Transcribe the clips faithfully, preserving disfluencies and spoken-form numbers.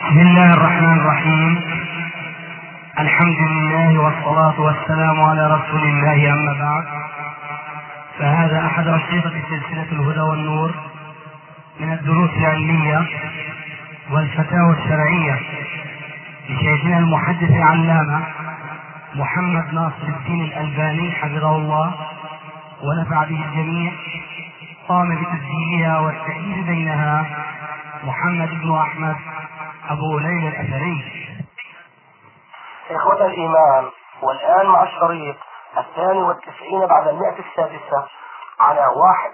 بسم الله الرحمن الرحيم. الحمد لله والصلاة والسلام على رسول الله، أما بعد، فهذا أحد أشرطة سلسلة الهدى والنور من الدروس العلمية والفتاوى الشرعية لشيخنا المحدث العلامة محمد ناصر الدين الألباني حفظه الله ونفع به الجميع. قام بتسجيلها والتأليف بينها محمد بن أحمد أبو ليلى الأثري. إخوة الإيمان، والآن مع الشريط الثاني والتسعين بعد المئة السادسة على واحد.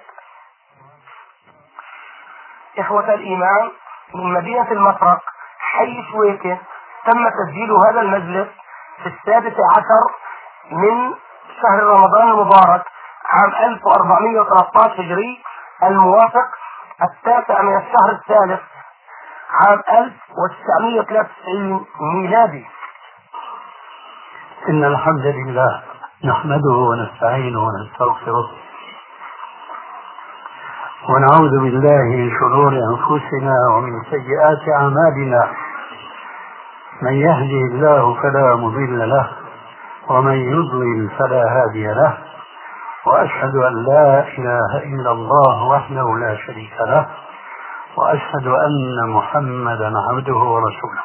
إخوة الإيمان، من مدينة المفرق حي سويكة تم تسجيل هذا المجلس في السادس عشر من شهر رمضان المبارك عام ألف وأربعمائة وثلاثة عشر هجري، الموافق التاسع من الشهر الثالث عام ألف وتسعمائة وثلاثة وتسعين ميلادي. إن الحمد لله نحمده ونستعينه ونستغفره ونعوذ بالله من شرور أنفسنا ومن سيئات أعمالنا. من يهده الله فلا مضل له ومن يضلل فلا هادي له، وأشهد أن لا إله إلا الله وحده لا شريك له، وأشهد أن محمدا عبده ورسوله.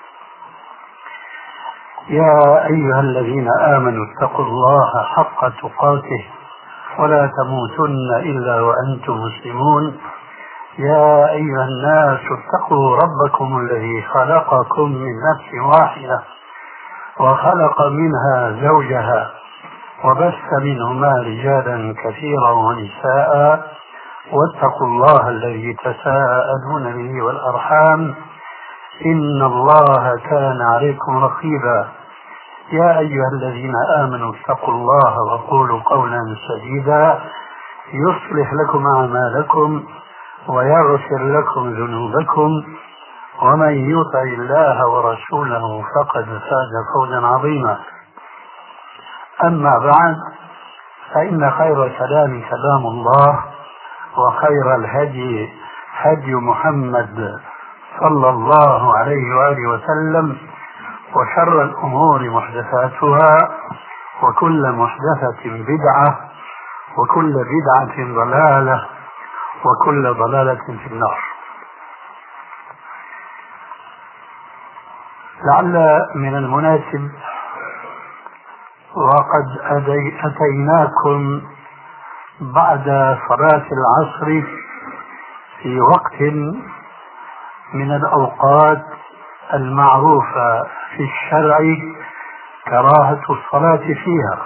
يا أيها الذين آمنوا اتقوا الله حق تقاته ولا تموتن إلا وأنتم مسلمون. يا أيها الناس اتقوا ربكم الذي خلقكم من نفس واحدة وخلق منها زوجها وبث منهما رجالا كثيرا ونساء، واتقوا الله الذي تساءلون به والأرحام إن الله كان عليكم رقيبا. يا أيها الذين آمنوا اتقوا الله وقولوا قولا سديدا يصلح لكم أعمالكم ويغفر لكم ذنوبكم، ومن يطع الله ورسوله فقد فاز فوزا عظيما. أما بعد، فإن خير كلام كلام الله، وخير الهدي هدي محمد صلى الله عليه وآله وسلم، وشر الأمور محدثاتها، وكل محدثة بدعة، وكل بدعة ضلالة، وكل ضلالة في النار. لعل من المناسب وقد أتيناكم بعد صلاة العصر في وقت من الأوقات المعروفة في الشرع كراهة الصلاة فيها،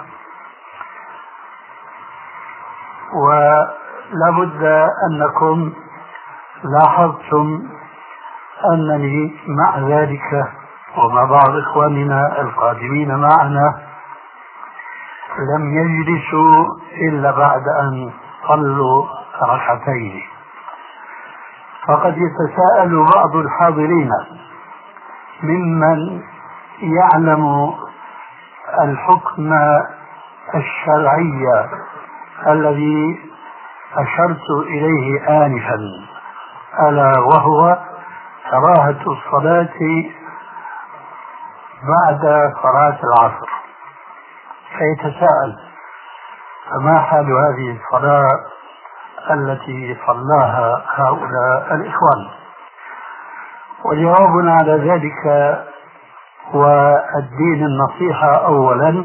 ولا بد أنكم لاحظتم أنني مع ذلك ومع بعض إخواننا القادمين معنا لم يجلسوا إلا بعد أن صلوا ركعتين. فقد يتساءل بعض الحاضرين ممن يعلم الحكم الشرعي الذي أشرت إليه آنفا، ألا وهو كراهة الصلاة بعد صلاة العصر، فيتساءل: فما حال هذه الصلاة التي صلاها هؤلاء الإخوان؟ وجوابنا على ذلك والدين النصيحة أولا،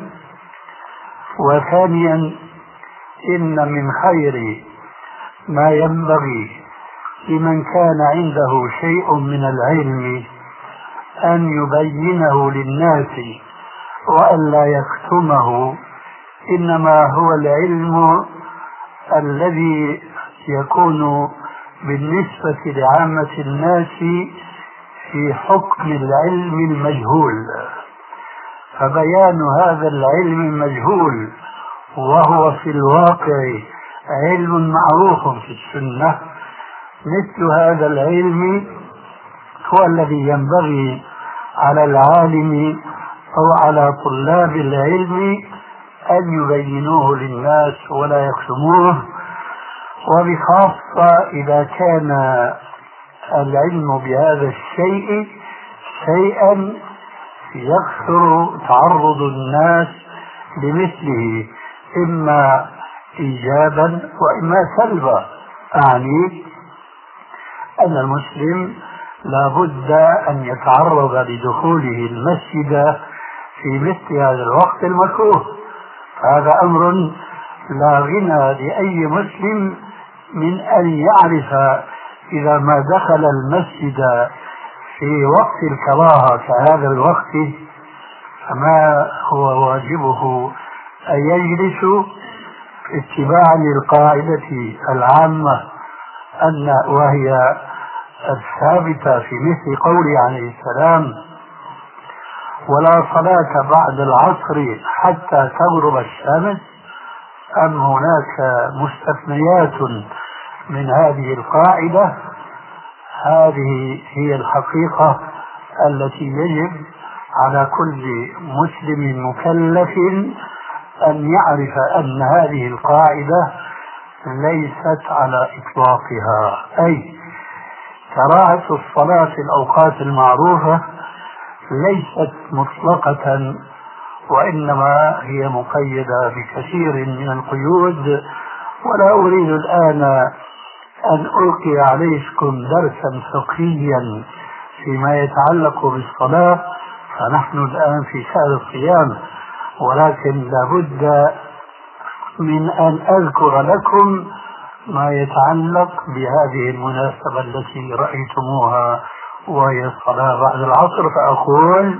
وثانيا إن من خير ما ينبغي لمن كان عنده شيء من العلم أن يبينه للناس وأن لا يكتمه، إنما هو العلم الذي يكون بالنسبة لعامة الناس في حكم العلم المجهول. فبيان هذا العلم المجهول وهو في الواقع علم معروف في السنة، مثل هذا العلم هو الذي ينبغي على العالم أو على طلاب العلم أن يبينوه للناس ولا يكتموه، وبخاصة إذا كان العلم بهذا الشيء شيئا يكثر تعرض الناس لمثله إما إيجابا وإما سلبا. أعني أن المسلم لا بد أن يتعرض لدخوله المسجد في مثل هذا الوقت المكروه. هذا أمر لا غنى لأي مسلم من أن يعرف إذا ما دخل المسجد في وقت الكراهة كهذا الوقت فما هو واجبه أن يجلس اتباعا للقاعدة العامة أن وهي الثابتة في مثل قوله عليه السلام: ولا صلاة بعد العصر حتى تغرب الشمس. أم هناك مستثنيات من هذه القاعدة؟ هذه هي الحقيقة التي يجب على كل مسلم مكلف أن يعرف أن هذه القاعدة ليست على إطلاقها، أي كراهة الصلاة في الأوقات المعروفة ليست مطلقة، وإنما هي مقيدة بكثير من القيود. ولا أريد الآن أن ألقي عليكم درسا فقهيا فيما يتعلق بالصلاة، فنحن الآن في شهر الصيام، ولكن لابد من أن أذكر لكم ما يتعلق بهذه المناسبة التي رأيتموها وهي الصلاة بعد العصر. فأقول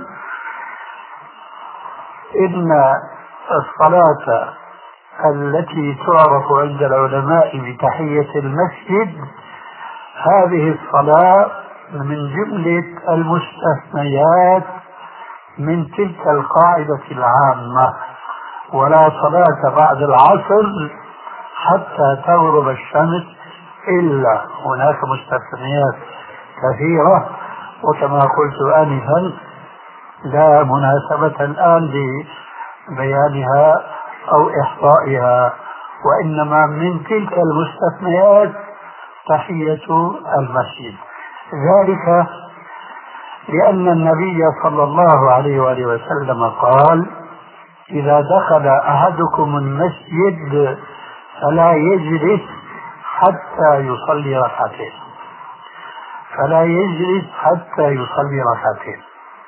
إن الصلاة التي تعرف عند العلماء بتحية المسجد هذه الصلاة من جملة المستثنيات من تلك القاعدة العامة: ولا صلاة بعد العصر حتى تغرب الشمس، إلا هناك مستثنيات كثيرة، وكما قلت آنفا لا مناسبة الآن لبيانها أو إحصائها، وإنما من تلك المستثنيات تحية المسجد. ذلك لأن النبي صلى الله عليه وآله وسلم قال: إذا دخل أحدكم المسجد فلا يجلس حتى يصلي ركعتين، فلا يجلس حتى يصلي ركعتين.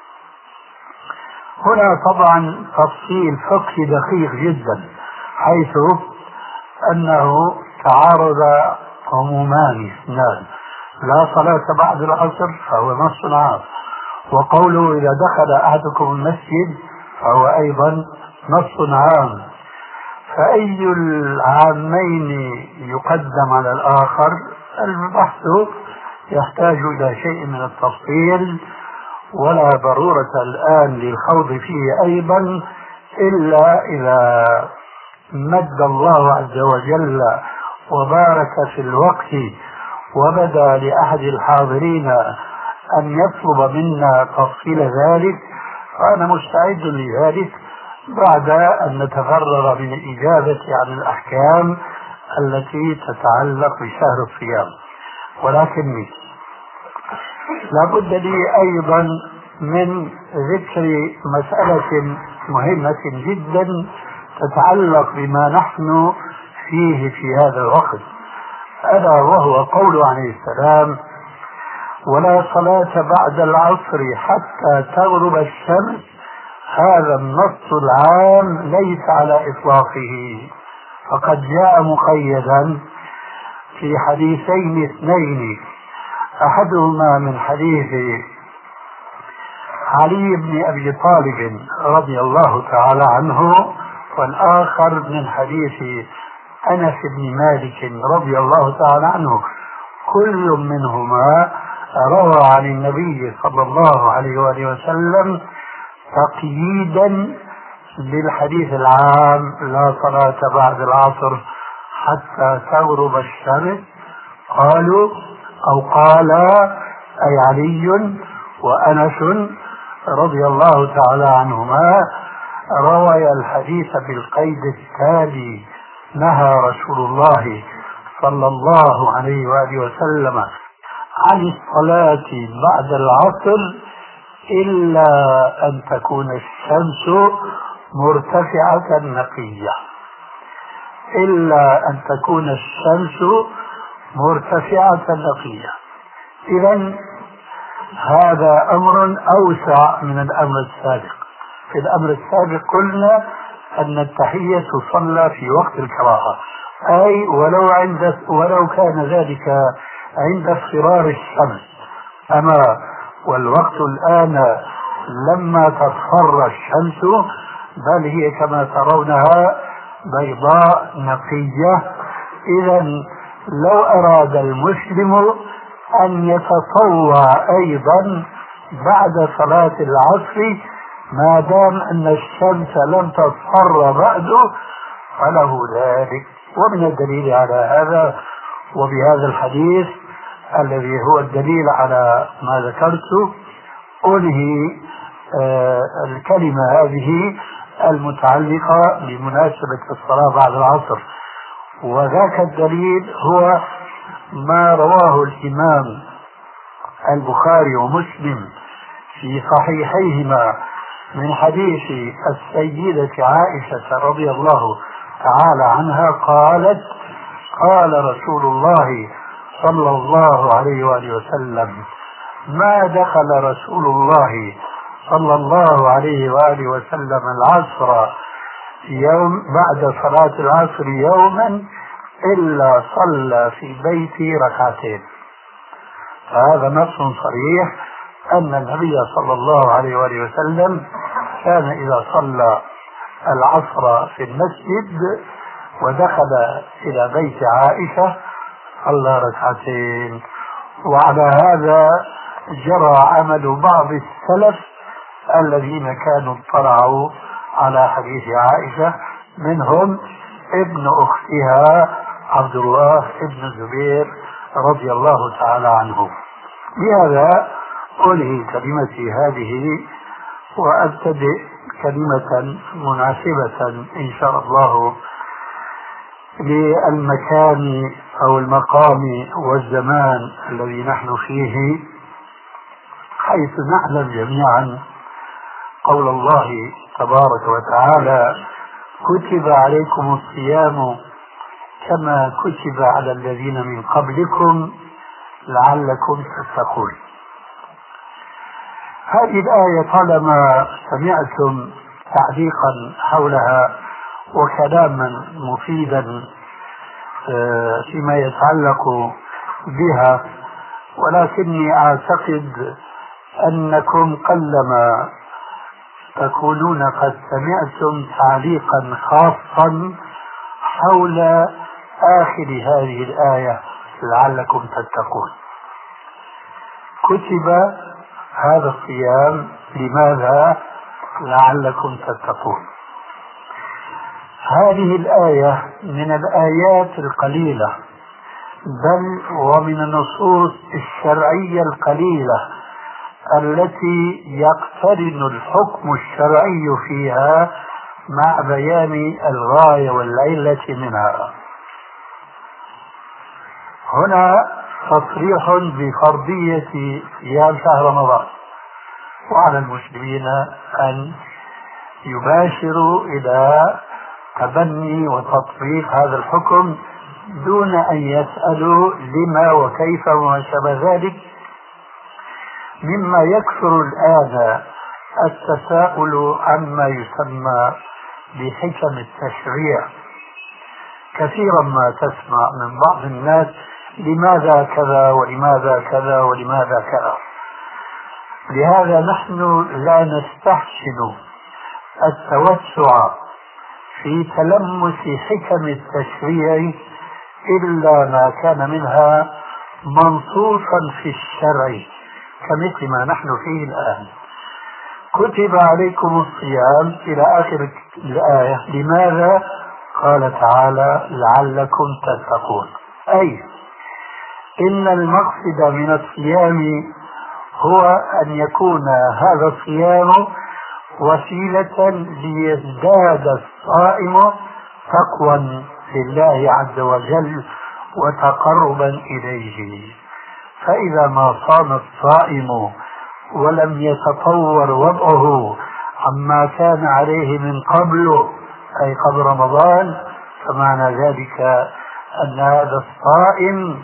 هنا طبعا تفصيل فقهي دقيق جدا، حيث أنه تعارض عمومان اثنان: لا صلاة بعد العصر فهو نص عام، وقوله إذا دخل أحدكم المسجد فهو أيضا نص عام. فأي العامين يقدم على الآخر؟ البحث يحتاج إلى شيء من التفصيل، ولا ضرورة الآن للخوض فيه أيضا، إلا إذا مد الله عز وجل وبارك في الوقت وبدا لأحد الحاضرين أن يطلب منا تفصيل ذلك، فأنا مستعد لذلك بعد أن نتفرغ من الإجابة عن الأحكام التي تتعلق بشهر الصيام. ولكني لابد لي أيضا من ذكر مسألة مهمة جدا تتعلق بما نحن فيه في هذا الوقت، ألا وهو قول عليه السلام: ولا صلاة بعد العصر حتى تغرب الشمس. هذا النص العام ليس على إطلاقه، فقد جاء مقيدا في حديثين اثنين، أحدهما من حديث علي بن أبي طالب رضي الله تعالى عنه، والآخر من حديث أنس بن مالك رضي الله تعالى عنه. كل منهما روى عن النبي صلى الله عليه وآله وسلم تقييدا للحديث العام: لا صلاة بعد العصر حتى تغرب الشمس. قالوا أو قال أي علي وأنس رضي الله تعالى عنهما روي الحديث بالقيد التالي: نهى رسول الله صلى الله عليه وآله وسلم عن الصلاة بعد العصر إلا أن تكون الشمس مرتفعة نقية، إلا أن تكون الشمس مرتفعة نقية. إذن هذا أمر أوسع من الأمر السابق. في الأمر السابق قلنا أن التحية تصلى في وقت الكراهة، أي ولو عند ولو كان ذلك عند اصفرار الشمس. أما والوقت الآن لما تصفر الشمس، بل هي كما ترونها بيضاء نقية. إذن لو أراد المسلم أن يتطوع أيضا بعد صلاة العصر ما دام أن الشمس لم تصفر بعد فله ذلك. ومن الدليل على هذا وبهذا الحديث الذي هو الدليل على ما ذكرت أنهي آه الكلمة هذه المتعلقة بمناسبة الصلاة بعد العصر. وذاك الدليل هو ما رواه الإمام البخاري ومسلم في صحيحيهما من حديث السيدة عائشة رضي الله تعالى عنها قالت: قال رسول الله صلى الله عليه وآله وسلم: ما دخل رسول الله صلى الله عليه وآله وسلم العصر يوم بعد صلاة العصر يوما إلا صلى في بيتي ركعتين. فهذا نص صريح أن النبي صلى الله عليه وآله وسلم كان إذا صلى العصر في المسجد ودخل إلى بيت عائشة صلى ركعتين. وعلى هذا جرى عمل بعض السلف الذين كانوا اطلعوا على حديث عائشة، منهم ابن أختها عبد الله ابن الزبير رضي الله تعالى عنه. بهذا أنهي كلمتي هذه وأبتدئ كلمة مناسبة إن شاء الله للمكان أو المقام والزمان الذي نحن فيه، حيث نعلم جميعا قول الله تبارك وتعالى: كتب عليكم الصيام كما كتب على الذين من قبلكم لعلكم تتقون. هذه الآية طالما سمعتم تعليقا حولها وكلاما مفيدا فيما يتعلق بها، ولكني أعتقد أنكم قلما تكونون قد سمعتم تعليقا خاصا حول آخر هذه الآية لعلكم تتقون. كتب هذا الصيام لماذا؟ لعلكم تتقون. هذه الآية من الآيات القليلة بل ومن النصوص الشرعية القليلة التي يقترن الحكم الشرعي فيها مع بيان الغاية والعلة منها. هنا تصريح بفرضية صيام شهر رمضان، وعلى المسلمين أن يباشروا إلى تبني وتطبيق هذا الحكم دون أن يسألوا لما وكيف وما شابه ذلك، مما يكثر الآن التساؤل عما يسمى بحكم التشريع. كثيرا ما تسمع من بعض الناس: لماذا كذا ولماذا كذا ولماذا كذا. لهذا نحن لا نستحسن التوسع في تلمس حكم التشريع إلا ما كان منها منصوصا في الشرع كمثل ما نحن فيه الآن. كتب عليكم الصيام إلى آخر الآية. لماذا؟ قال تعالى: لعلكم تتقون. أي إن المقصد من الصيام هو أن يكون هذا الصيام وسيلة ليزداد الصائم تقوى لله عز وجل وتقربا إليه. فإذا ما صام الصائم ولم يتطور وضعه عما كان عليه من قبل أي قبل رمضان، فمعنى ذلك أن هذا الصائم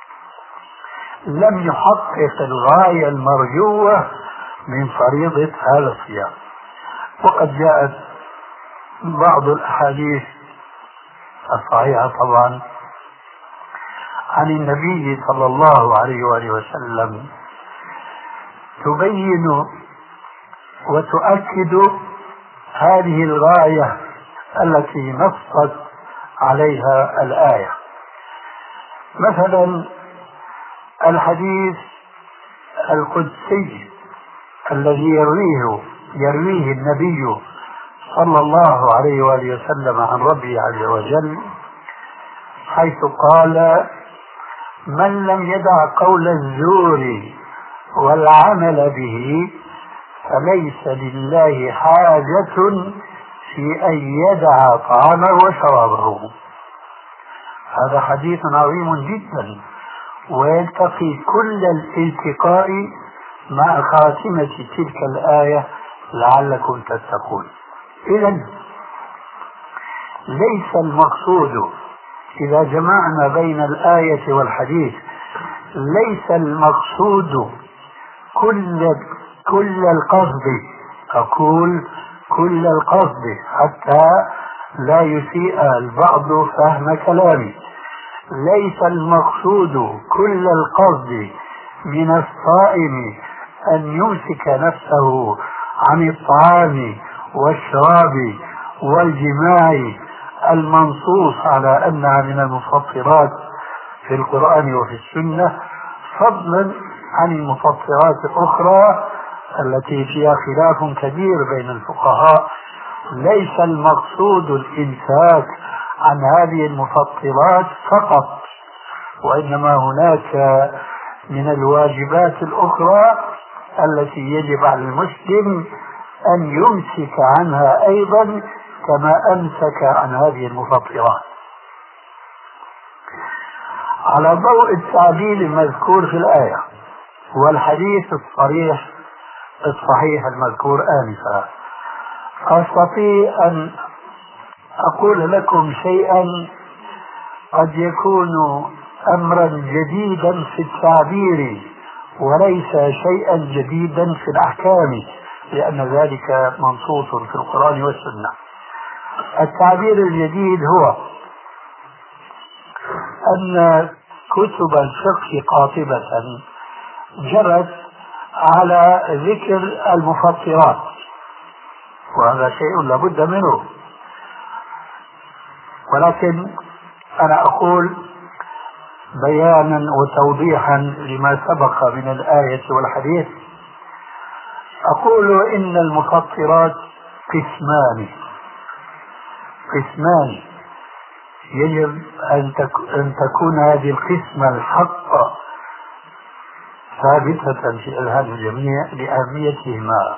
لم يحقق الغاية المرجوة من فريضة هذا الصيام. وقد جاءت بعض الأحاديث الصحيحة طبعا عن النبي صلى الله عليه وآله وسلم تبين وتؤكد هذه الغاية التي نصت عليها الآية. مثلا الحديث القدسي الذي يرويه يرويه النبي صلى الله عليه وآله وسلم عن ربه عز وجل، حيث قال: من لم يدع قول الزور والعمل به فليس لله حاجة في أن يدع طعامه وشرابه. هذا حديث عظيم جدا، ويلتقي كل الالتقاء مع خاتمة تلك الآية لعلكم تتقون. إذن ليس المقصود إذا جمعنا بين الآية والحديث، ليس المقصود كل كل القصد، أقول كل القصد حتى لا يسيء البعض فهم كلامي، ليس المقصود كل القصد من الصائم أن يمسك نفسه عن الطعام والشراب والجماع المنصوص على أنها من المفطرات في القرآن وفي السنة، فضلا عن المفطرات الأخرى التي فيها خلاف كبير بين الفقهاء. ليس المقصود الإمساك عن هذه المفطرات فقط، وإنما هناك من الواجبات الأخرى التي يجب على المسلم أن يمسك عنها أيضا كما أمسك عن هذه المفطرات. على ضوء التعبير المذكور في الآية والحديث الصريح الصحيح المذكور آنفا، أستطيع أن أقول لكم شيئا قد يكون أمرا جديدا في التعبير وليس شيئا جديدا في الأحكام، لأن ذلك منصوص في القرآن والسنة. التعبير الجديد هو أن كتب الفقه قاطبة جرت على ذكر المفطرات، وهذا شيء لابد منه، ولكن أنا أقول بيانا وتوضيحا لما سبق من الآية والحديث، أقول إن المفطرات قسمان قسمان يجب أن تكون هذه القسمة الحق ثابتة في أذهان الجميع لأهميتهما.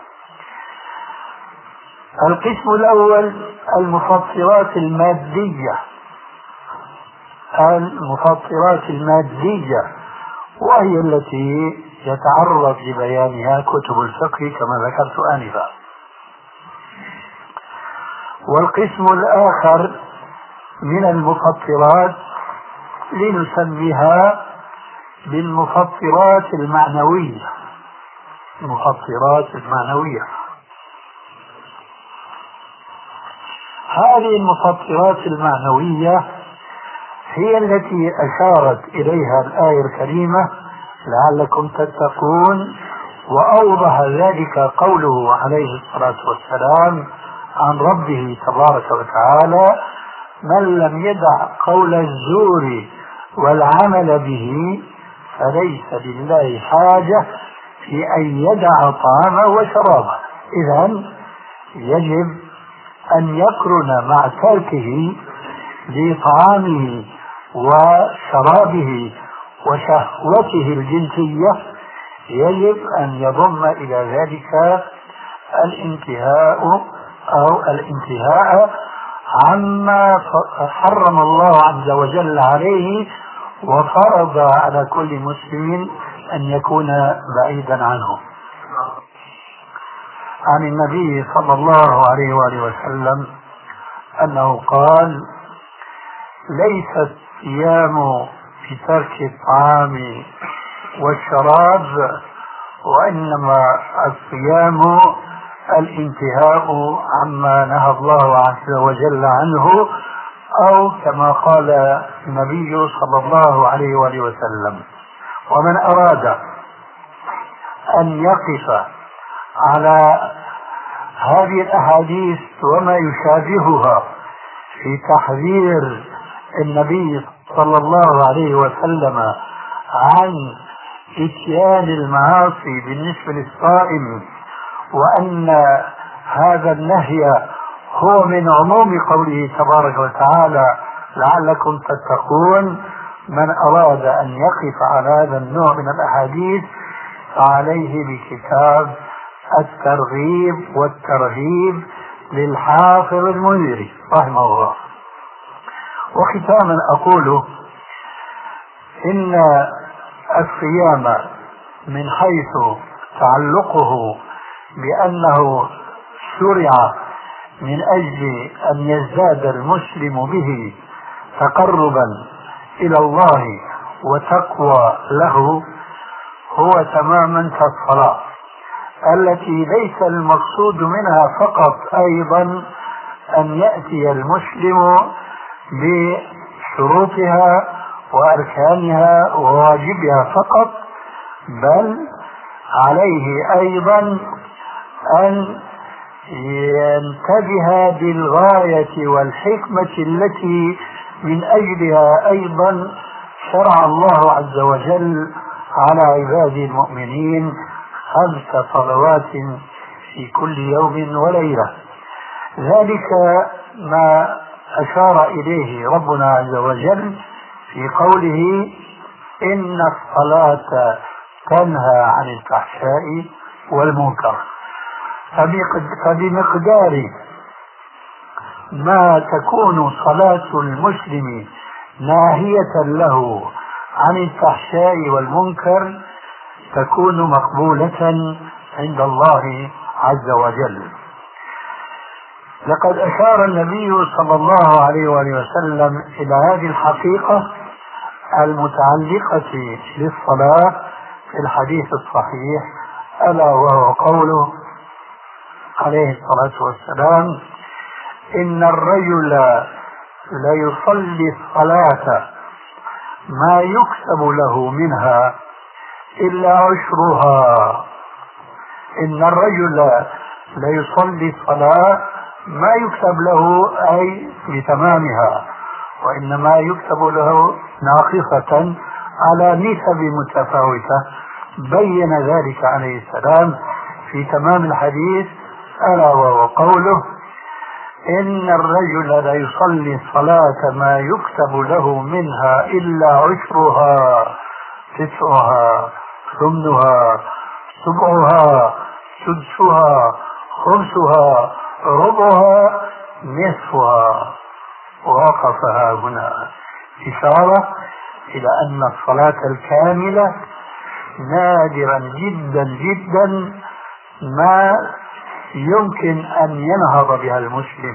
القسم الأول المفطرات المادية، المفطرات المادية وهي التي يتعرض لبيانها كتب الفقه كما ذكرت آنفا. والقسم الآخر من المفطرات لنسميها بالمفطرات المعنوية، المفطرات المعنوية. هذه المفطرات المعنوية هي التي أشارت إليها الآية الكريمة لعلكم تتقون، وأوضح ذلك قوله عليه الصلاة والسلام عن ربه تبارك وتعالى: من لم يدع قول الزور والعمل به فليس لله حاجة في أن يدع طعامه وشرابه. إذن يجب أن يقرن مع تركه لطعامه وشرابه وشهوته الجنسية، يجب أن يضم إلى ذلك الانتهاء أو الانتهاء عما حرم الله عز وجل عليه وفرض على كل مسلم أن يكون بعيدا عنه. عن النبي صلى الله عليه وآله وسلم أنه قال: ليس الصيام بترك الطعام والشراب، وإنما الصيام الانتهاء عما نهى الله عز وجل عنه، أو كما قال النبي صلى الله عليه وآله وسلم. ومن أراد أن يقف على هذه الأحاديث وما يشابهها في تحذير النبي صلى الله عليه وسلم عن إتيان المعاصي بالنسبة للصائم، وأن هذا النهي هو من عموم قوله تبارك وتعالى: لعلكم تتقون. من أراد أن يقف على هذا النوع من الأحاديث فعليه بكتاب الترغيب والترهيب للحافظ المنذري رحمه الله. وختاما أقول إن الصيام من حيث تعلقه بأنه شرع من أجل أن يزداد المسلم به تقربا إلى الله وتقوى له، هو تماما كالصلاة التي ليس المقصود منها فقط أيضا أن يأتي المسلم بشروطها وأركانها وواجبها فقط، بل عليه أيضا أن ينتبه بالغاية والحكمة التي من أجلها أيضا شرع الله عز وجل على عباده المؤمنين خمس صلوات في كل يوم وليلة. ذلك ما أشار إليه ربنا عز وجل في قوله: إن الصلاة تنهى عن الفحشاء والمنكر. فبمقدار ما تكون صلاة المسلم ناهية له عن الفحشاء والمنكر تكون مقبولة عند الله عز وجل. لقد أشار النبي صلى الله عليه وآله وسلم إلى هذه الحقيقة المتعلقة بالصلاة في الحديث الصحيح، ألا وهو قوله عليه الصلاة والسلام: إن الرجل ليصلي الصلاة ما يكتب له منها إلا عشرها. إن الرجل ليصلي الصلاة ما يكتب له أي بتمامها، وإنما يكتب له ناقصة على نسب متفاوتة. بين ذلك عليه السلام في تمام الحديث، ألا وهو قوله: إن الرجل ليصلي الصلاة ما يكتب له منها إلا عشرها، تسعها، ثمنها، سبعها، سدسها، خمسها، ربعها، نصفها. ووقفها هنا إشارة إلى أن الصلاة الكاملة نادرا جدا جدا ما يمكن أن ينهض بها المسلم.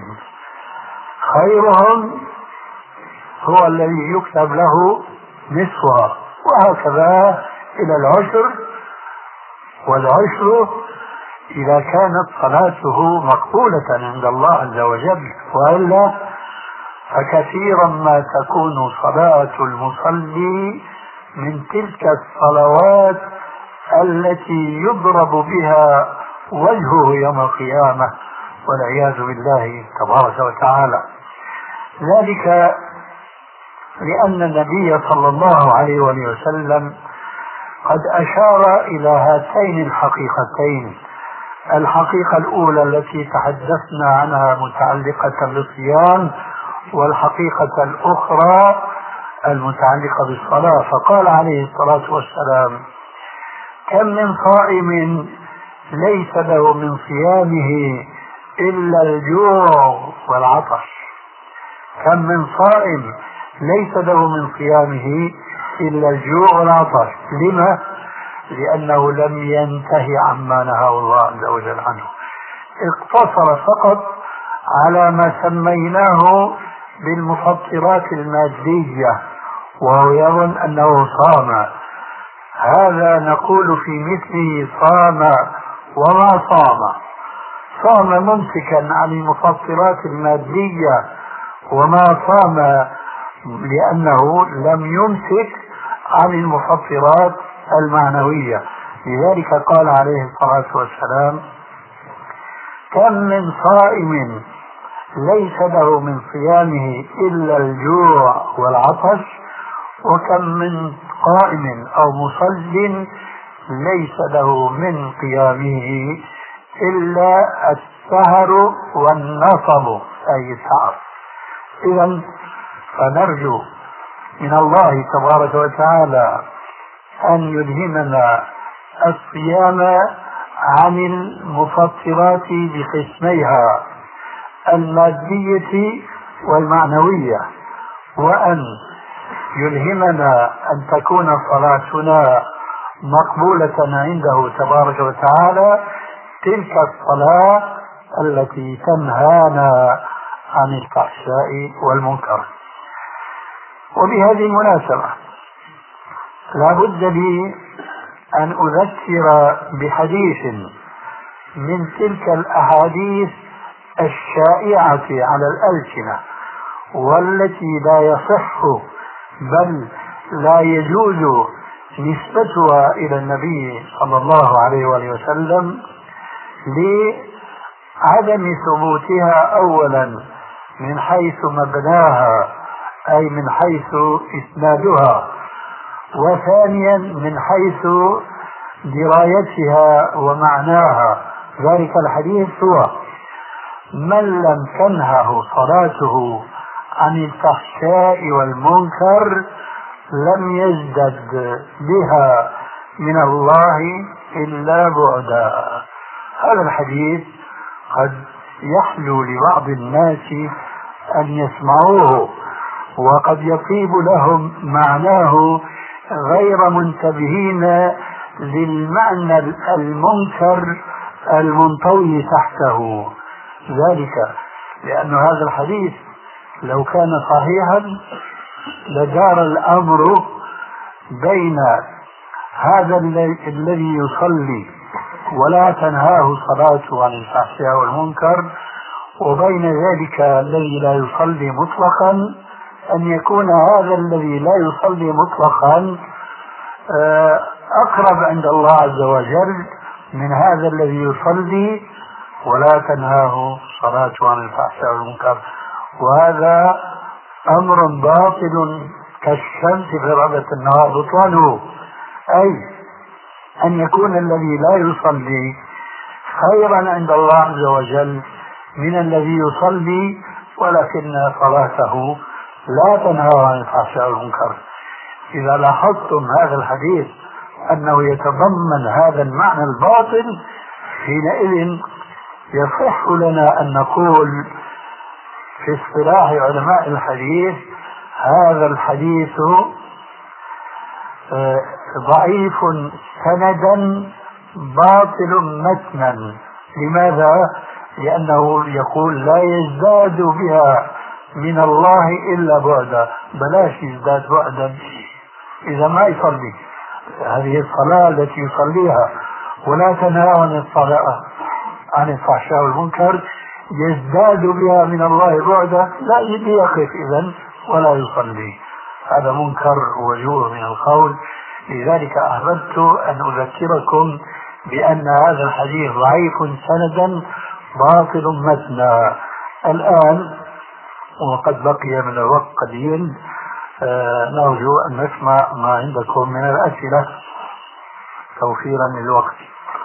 خيرهم هو الذي يكتب له نصفها، وهكذا إلى العشر، والعشر إذا كانت صلاته مقبولة عند الله عز وجل، وإلا فكثيرا ما تكون صلاة المصلي من تلك الصلوات التي يضرب بها وجهه يوم القيامة والعياذ بالله تبارك وتعالى. ذلك لأن النبي صلى الله عليه وسلم قد أشار إلى هاتين الحقيقتين: الحقيقة الأولى التي تحدثنا عنها متعلقة بالصيام، والحقيقة الأخرى المتعلقة بالصلاة. فقال عليه الصلاة والسلام: كم من صائم ليس له من صيامه إلا الجوع والعطش. كم من صائم ليس له من صيامه إلا الجوع والعطش. لما؟ لأنه لم ينتهي عما نهى الله عز وجل عنه. اقتصر فقط على ما سميناه بالمفطرات المادية وهو يظن أنه صام. هذا نقول في مثله صام وما صام. صام ممسكا عن المفطرات المادية وما صام لأنه لم يمسك عن المفطرات المعنوية. لذلك قال عليه الصلاة والسلام: كم من صائم ليس له من صيامه إلا الجوع والعطش، وكم من قائم أو مصل ليس له من قيامه إلا السهر والنصب أي السعر. إذن فنرجو من الله تبارك وتعالى أن يلهمنا الصيام عن المفطرات بقسميها المادية والمعنوية، وأن يلهمنا أن تكون صلاتنا مقبولة عنده تبارك وتعالى، تلك الصلاة التي تنهانا عن الفحشاء والمنكر. وبهذه المناسبة لا بد لي أن أذكر بحديث من تلك الأحاديث الشائعة على الألسنة والتي لا يصح بل لا يجوز نسبتها إلى النبي صلى الله عليه وآله وسلم لعدم ثبوتها أولا من حيث مبناها أي من حيث إسنادها، وثانيا من حيث درايتها ومعناها. ذلك الحديث هو: من لم تنهه صلاته عن الفحشاء والمنكر لم يزدد بها من الله إلا بعدا. هذا الحديث قد يحلو لبعض الناس أن يسمعوه وقد يطيب لهم معناه غير منتبهين للمعنى المنكر المنطوي تحته. ذلك لأن هذا الحديث لو كان صحيحا لدار الأمر بين هذا الذي يصلي ولا تنهاه صلاته عن الفحشاء والمنكر وبين ذلك الذي لا يصلي مطلقا، أن يكون هذا الذي لا يصلي مطلقا أقرب عند الله عز وجل من هذا الذي يصلي ولا تنهاه صلاته عن الفحشاء والمنكر. وهذا أمر باطل كالشمس في ربة النهار بطلانه، أي أن يكون الذي لا يصلي خيرا عند الله عز وجل من الذي يصلي ولكن صلاته لا تنهى عن الفحشاء والمنكر. إذا لاحظتم هذا الحديث أنه يتضمن هذا المعنى الباطل، حينئذ يصح لنا أن نقول في اصطلاح علماء الحديث: هذا الحديث ضعيف سندا باطل متنا. لماذا؟ لأنه يقول لا يزداد بها من الله إلا بعدا. بلاش يزداد بعدا إذا ما يصلي هذه الصلاة التي يصليها ولا تنهى عن الصلاة عن الفحشاء والمنكر يزداد بها من الله بعدا، لا يقف إذن ولا يصلي. هذا منكر وجوه من القول. لذلك أحببت أن أذكركم بأن هذا الحديث ضعيف سندا باطل متنا. الآن وقد بقي من الوقت قليل، آه نرجو أن نسمع ما عندكم من الأسئلة توفيرا للوقت.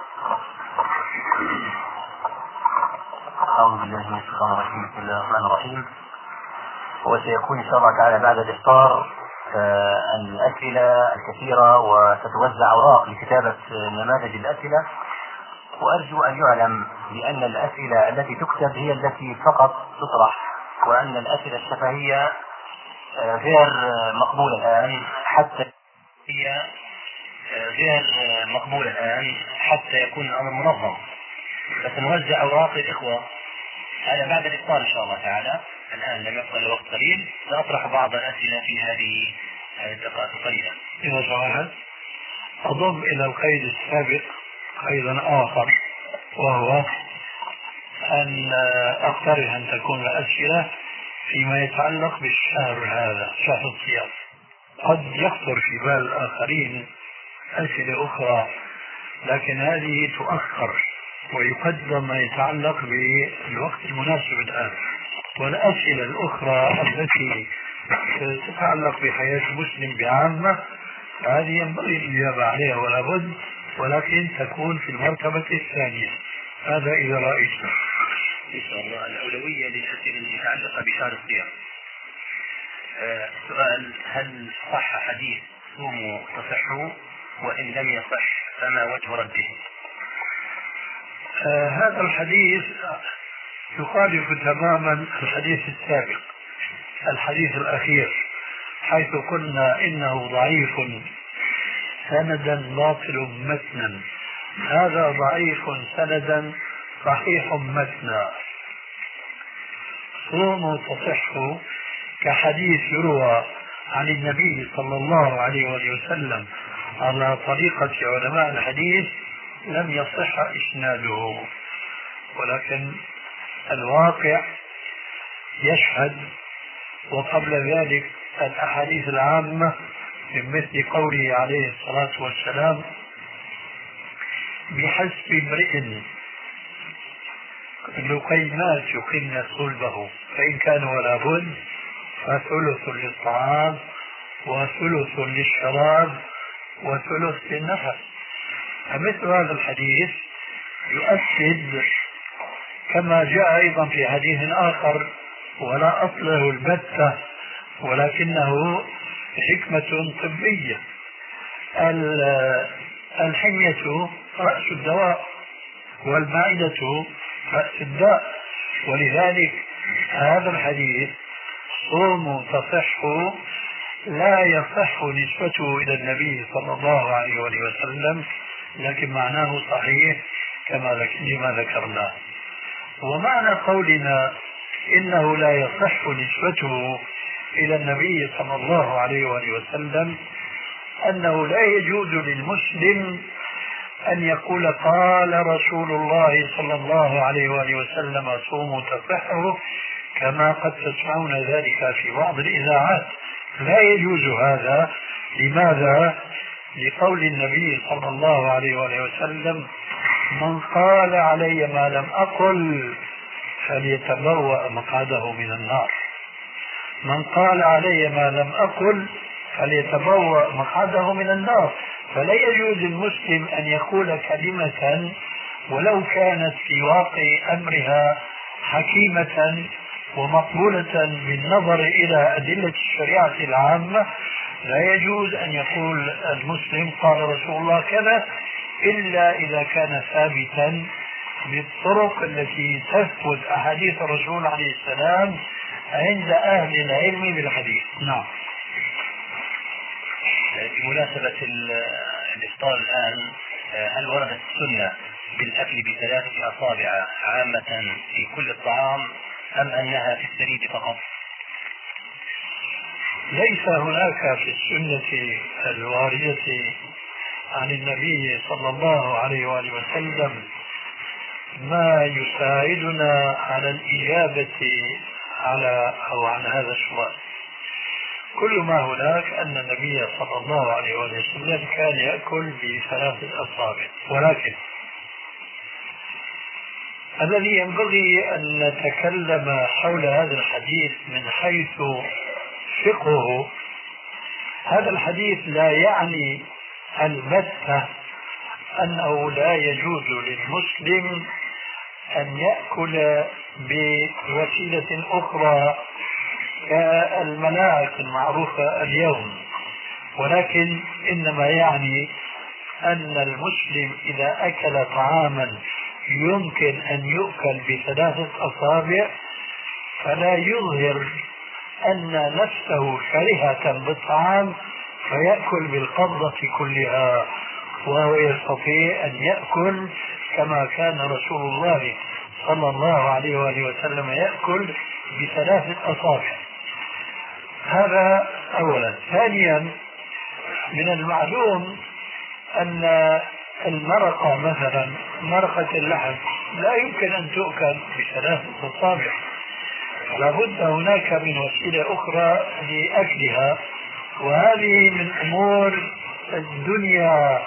أعوذ بالله من الشيطان الرجيم. بسم الله الرحمن الرحيم. وسيكون إن شاء الله تعالى بعد الإفطار آه الأسئلة الكثيرة، وتتوزع أوراق لكتابة نماذج الأسئلة. وأرجو أن يعلم بأن الأسئلة التي تكتب هي التي فقط تطرح، وأن الأسئلة الشفهية آه غير مقبولة الآن حتى هي آه غير مقبولة الآن حتى يكون الأمر منظم. بس نوزع أوراق الإخوة هذا بعد الإفطار إن شاء الله تعالى. الآن لم يبقى إلا وقت قليل، سأطرح بعض الأسئلة في هذه الدقائق القليلة. إذا سمحت أضم إلى القيد السابق قيدا آخر، وهو أن أقترح أن تكون الأسئلة فيما يتعلق بالشهر هذا، شهر الصيام. قد يخطر في بال الآخرين أسئلة أخرى، لكن هذه تؤخر ويقدم ما يتعلق بالوقت المناسب الآن. والأسئلة الأخرى التي تتعلق بحياة المسلم بعامة هذه ينبغي الإجابة عليها ولا بد، ولكن تكون في المرتبة الثانية. هذا إذا رأيت إن شاء الله الأولوية للأسئلة المتعلقة بشهر الصيام. آه سؤال: هل صح حديث صوموا تصحوا؟ وإن لم يصح فما وجه رده؟ آه هذا الحديث يخالف تماما الحديث السابق، الحديث الأخير، حيث قلنا إنه ضعيف سندا باطل متنا. هذا ضعيف سندا صحيح متنا. صوموا تصحوا كحديث يروى عن النبي صلى الله عليه وسلم على طريقة علماء الحديث لم يصح إسناده، ولكن الواقع يشهد. وقبل ذلك الأحاديث العامة من مثل قوله عليه الصلاة والسلام: بحسب امرئ لقيمات يقن صلبه، فإن كان ولا بد فثلث للطعام وثلث للشراب وثلث للنفس. فمثل هذا الحديث يؤكد كما جاء أيضا في حديث آخر ولا أصله البتة ولكنه حكمة طبية: الحمية رأس الدواء والمعدة رأس الداء. ولذلك هذا الحديث صوموا تصحوا لا يصح نسبته إلى النبي صلى الله عليه وسلم، لكن معناه صحيح كما لما ذكرنا. ومعنى قولنا إنه لا يصح نسبته إلى النبي صلى الله عليه وسلم أنه لا يجوز للمسلم أن يقول قال رسول الله صلى الله عليه وسلم صوموا تصحوا، كما قد تسمعون ذلك في بعض الإذاعات. لا يجوز هذا. لماذا؟ لقول النبي صلى الله عليه وسلم: من قال علي ما لم أقل فليتبوأ مقعده من النار. من قال علي ما لم أقل فليتبوأ مقعده من النار. فلا يجوز المسلم أن يقول كلمة ولو كانت في واقع أمرها حكيمة ومقبولة بالنظر إلى أدلة الشريعة العامة. لا يجوز أن يقول المسلم قال رسول الله كذا إلا إذا كان ثابتا بالطرق التي تثبت أحاديث الرسول عليه السلام عند أهل العلم بالحديث. نعم. بمناسبة الإفطار الآن، هل وردت السنة بالأكل بثلاثة أصابع عامة في كل الطعام أم أنها في السريد فقط؟ ليس هناك في السنة الواردة عن النبي صلى الله عليه وآله وسلم ما يساعدنا على الإجابة على أو عن هذا السؤال. كل ما هناك أن النبي صلى الله عليه وسلم كان يأكل بثلاثة أصابع، ولكن الذي ينبغي أن نتكلم حول هذا الحديث من حيث فقهه. هذا الحديث لا يعني البتة أنه لا يجوز للمسلم أن يأكل بوسيلة أخرى كالملاعق المعروفة اليوم، ولكن إنما يعني أن المسلم إذا أكل طعاما يمكن أن يؤكل بثلاثة أصابع فلا يظهر أن نفسه كرهة بالطعام فيأكل بالقبضة كلها، وهو يستطيع أن يأكل كما كان رسول الله صلى الله عليه وآله وسلم يأكل بثلاثة أصابع. هذا أولا. ثانيا، من المعلوم أن المرقة مثلا مرقة اللحم لا يمكن أن تؤكل بثلاثة أصابع، لابد هناك من وسيلة أخرى لأكلها، وهذه من أمور الدنيا،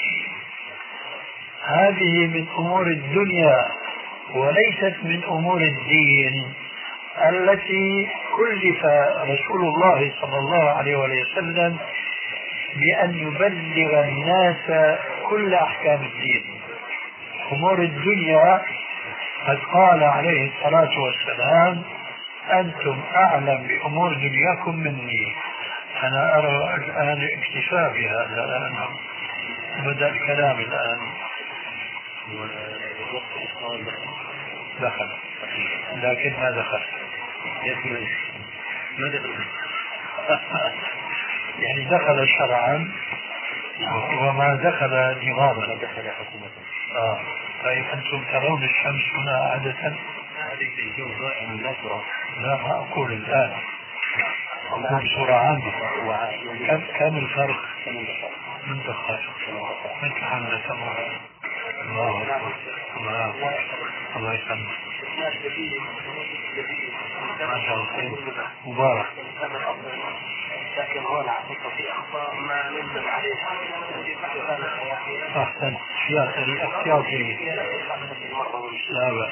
هذه من أمور الدنيا وليست من أمور الدين التي كلف رسول الله صلى الله عليه وسلم بأن يبلغ الناس كل أحكام الدين. أمور الدنيا قد قال عليه الصلاة والسلام: أنتم أعلم بأمور دنياكم مني. أنا أرى الآن اكتفاء بهذا، الآن بدأ الكلام الآن. دخل لكن ما دخل ما دخل يعني دخل شرعا وما دخل نظاما. دخل حكومة. آه. طيب أنتم ترون الشمس هنا عادة؟ هذه الجو رائع لا ترى. لا، ما أقول الآن، أقول بصورة عامة. كم كم الفرق؟ من دخل مثل حملة الله. الله أكبر. الله أكبر. الله يسلمك. ما شاء الله، مبارك. لكن هنا في أخطاء ما نندم عليها. أحسن. احتياطي الاحتياطي لا بأس.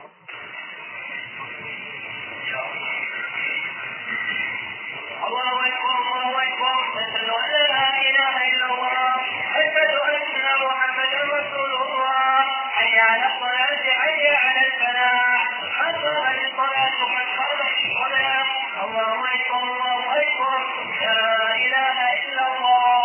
الله أكبر الله أكبر، أشهد أن لا إله إلا الله، أشهد أن محمدا رسول الله، حي على الصلاة حي على الفلاح، قد قامت الصلاة قد قامت الصلاة، الله أكبر الله أكبر، لا إله إلا الله.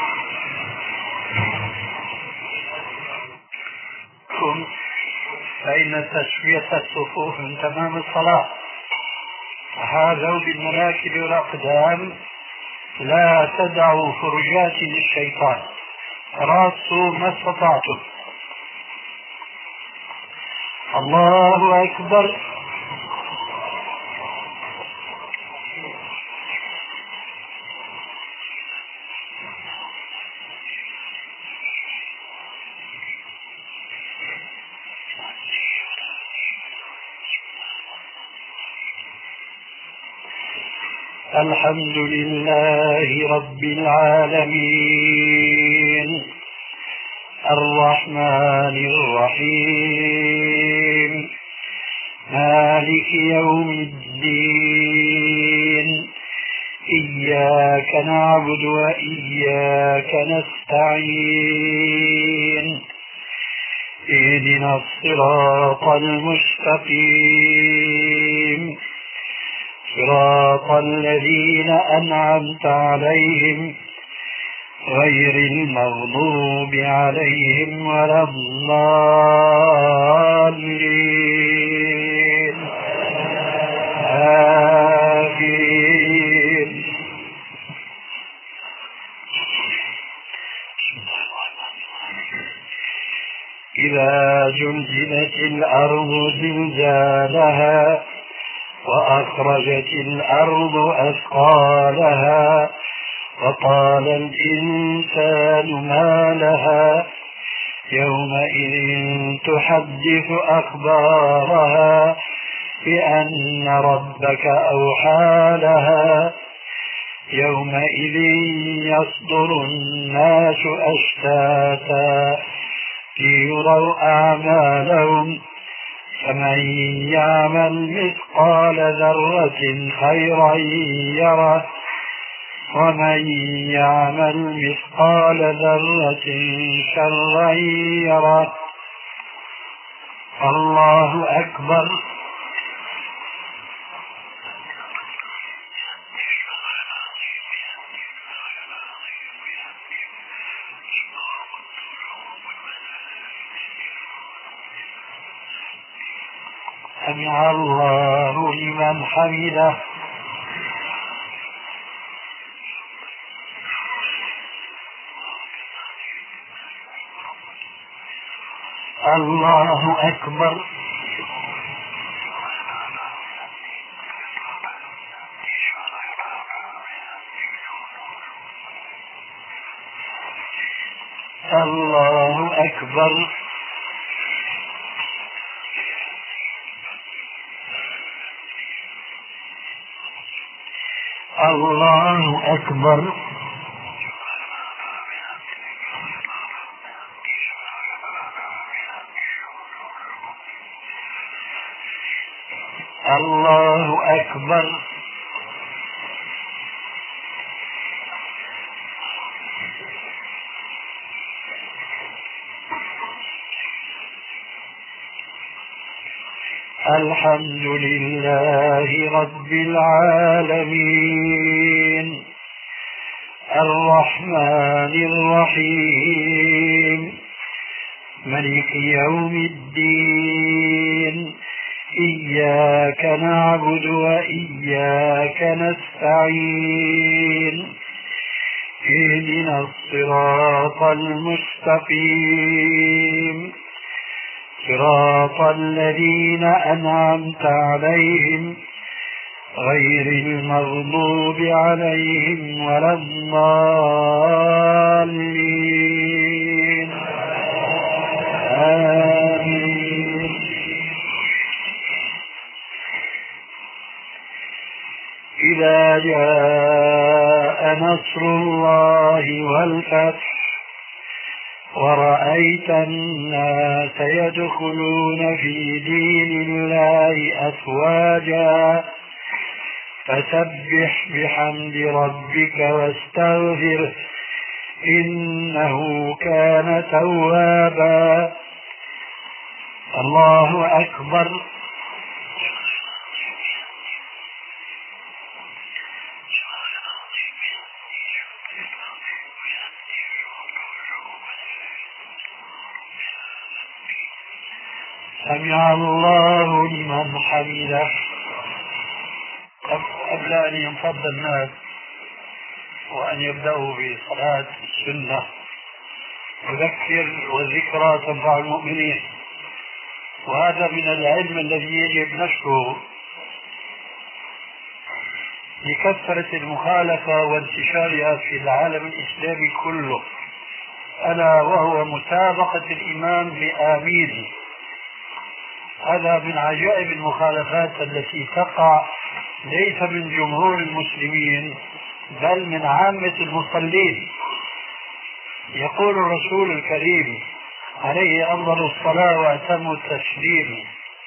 فإن تسوية الصفوف من تمام الصلاة. هذا بالمناكب والأقدام، لا تدعوا فرجات للشيطان، راصوا ما استطعتم. الله أكبر. الحمد لله رب العالمين، الرحمن الرحيم، مالك يوم الدين، إياك نعبد وإياك نستعين، اهدنا الصراط المستقيم، صراط الذين أنعمت عليهم غير المغضوب عليهم ولا الضالين. آمين. إذا زلزلت الأرض زلزالها وأخرجت الأرض أثقالها وقال الإنسان ما لها يومئذ تحدث أخبارها بأن ربك أوحى لها يومئذ يصدر الناس أشتاتا ليروا أعمالهم فمن يعمل مثقال ذرة خيرا يره ومن يعمل مثقال ذرة شرا يره. الله أكبر. سمع الله لمن حمده. الله أكبر. الله أكبر. الله أكبر. الله أكبر. الحمد لله رب العالمين الرحمن الرحيم ملك يوم الدين إياك نعبد وإياك نستعين اهدنا الصراط المستقيم صراط الذين أنعمت عليهم غير المغضوب عليهم ولا الضالين آمين. إذا جاء نصر الله والفتح ورأيت الناس يدخلون في دين الله أفواجا فسبح بحمد ربك واستغفره إنه كان توابا. الله أكبر. سمع الله لمن حمده. قبل أن ينفض الناس وأن يبدأوا بصلاة السنة يذكر والذكرى تنفع المؤمنين، وهذا من العلم الذي يجب نشره لكثرة المخالفة وانتشارها في العالم الإسلامي كله، ألا وهو مسابقة الإمام بآمين. هذا من عجائب المخالفات التي تقع ليس من جمهور المسلمين بل من عامة المصلين. يقول الرسول الكريم عليه أفضل الصلاة وأتم التسليم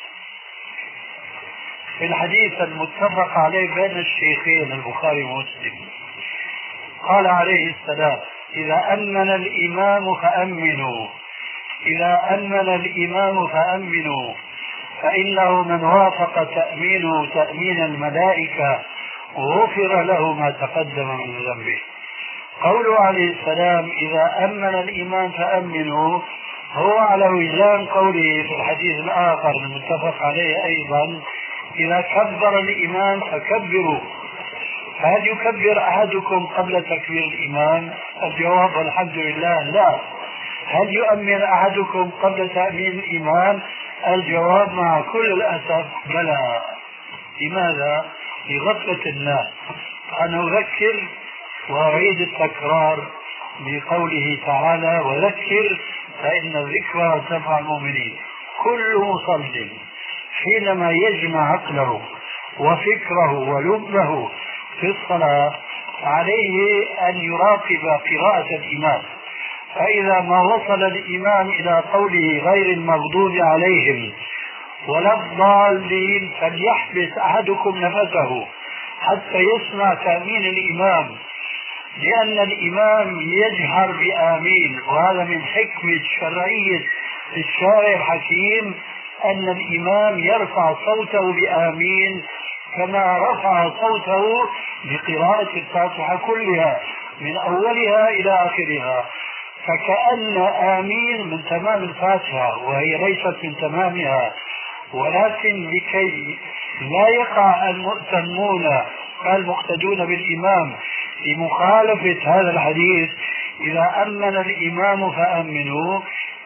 في الحديث المتفق عليه بين الشيخين البخاري ومسلم، قال عليه السلام: إذا أمن الإمام فأمنوا، إذا أمن الإمام فأمنوا، فإنه من وافق تأمينه تأمين الملائكة غفر له ما تقدم من ذنبه. قوله عليه السلام إذا أمن الإمام فأمنوا هو على وجدان قوله في الحديث الآخر المتفق عليه أيضا: إذا كبر الإمام فكبروا. فهل يكبر أحدكم قبل تكبير الإمام؟ الجواب الحمد لله لا. هل يؤمن أحدكم قبل تأمين الإمام؟ الجواب مع كل الأسف بلى. لماذا؟ لغفلة الناس. أنا أذكر وأعيد التكرار بقوله تعالى: وذكر فإن الذكرى تنفع المؤمنين. كل مصل حينما يجمع عقله وفكره ولبه في الصلاة عليه أن يراقب قراءة الإمام، فإذا ما وصل الإمام إلى قوله غير المغضوب عليهم ولا الضالين فليحبس أحدكم نفسه حتى يسمع تأمين الإمام، لأن الإمام يجهر بآمين، وهذا من حكمة شرعية الشارع الحكيم أن الإمام يرفع صوته بآمين كما رفع صوته بقراءة الفاتحة كلها من أولها إلى آخرها، فكأن آمين من تمام الفاتحة وهي ليست من تمامها. ولكن لكي لا يقع المؤتمون المقتدون بالإمام في مخالفة هذا الحديث إذا أمن الإمام فأمنوا،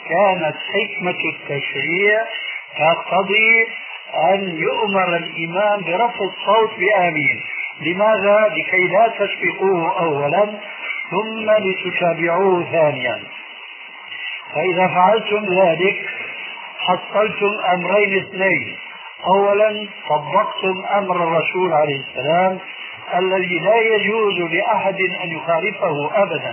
كانت حكمة التشريع تقتضي أن يؤمر الإمام برفع الصوت بآمين. لماذا؟ لكي لا تسبقوه أولا ثم لتتابعوه ثانيا. فإذا فعلتم ذلك حصلتم أمرين اثنين: أولا طبقتم أمر الرسول عليه السلام الذي لا يجوز لأحد أن يخالفه أبدا.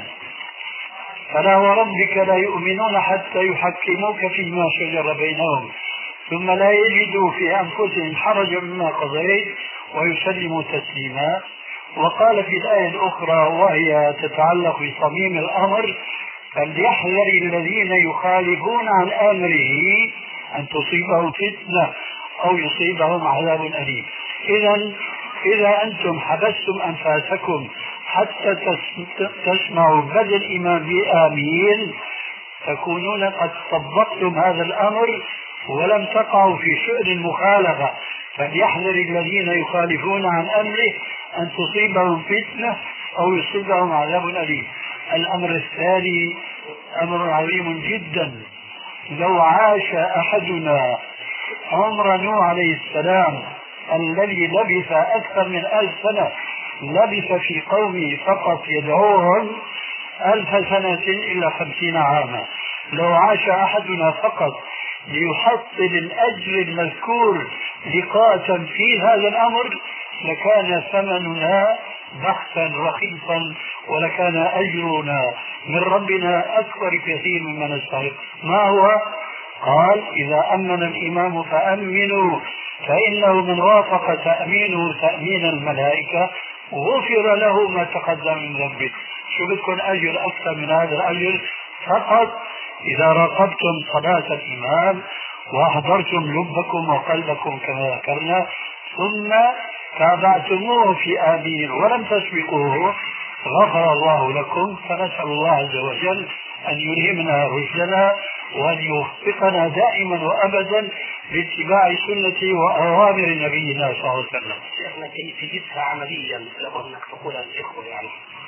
فلا وربك لا يؤمنون حتى يحكموك فيما شجر بينهم ثم لا يجدوا في أنفسهم حرجا مما قضيت ويسلموا تسليما. وقال في الآية الأخرى وهي تتعلق بصميم الأمر: فليحذر الذين يخالفون عن أمره أن تصيبهم فتنة أو يصيبهم عذاب أليم. إذا إذا أنتم حبستم أنفاسكم حتى تسمعوا بدء الإمام بآمين تكونون قد طبقتم هذا الأمر ولم تقعوا في شؤم المخالفة. فليحذر الذين يخالفون عن أمره أن تصيبهم فتنة أو يصيبهم عذاب أليم. الأمر الثاني أمر عظيم جدا: لو عاش أحدنا عمر نوح عليه السلام الذي لبث أكثر من ألف سنة، لبث في قومه فقط يدعوهم ألف سنة إلا خمسين عاما. لو عاش أحدنا فقط ليحصل الأجر المذكور لقاءة في هذا الأمر لكان ثمننا بخسا رخيصا ولكان أجرنا من ربنا أكبر كثير مما نستحق. ما هو؟ قال: إذا أمن الإمام فأمنوا فإنه من وافق تأمينه تأمين الملائكة غفر له ما تقدم من ذنبه. شو بدكم أجر أكثر من هذا الأجر؟ فقط إذا راقبتم صلاة الإمام وأحضرتم لبكم وقلبكم كما ذكرنا ثم تابعتموه في آمين ولم تسبقوه غفر الله لكم. فنسأل الله عز وجل أن يلهمنا رشدنا وأن يوفقنا دائما وأبدا باتباع سنة وأوامر نبينا صلى الله عليه وسلم. شيخنا كيف تجدها عمليا لو أنك تقول الإخوة يعني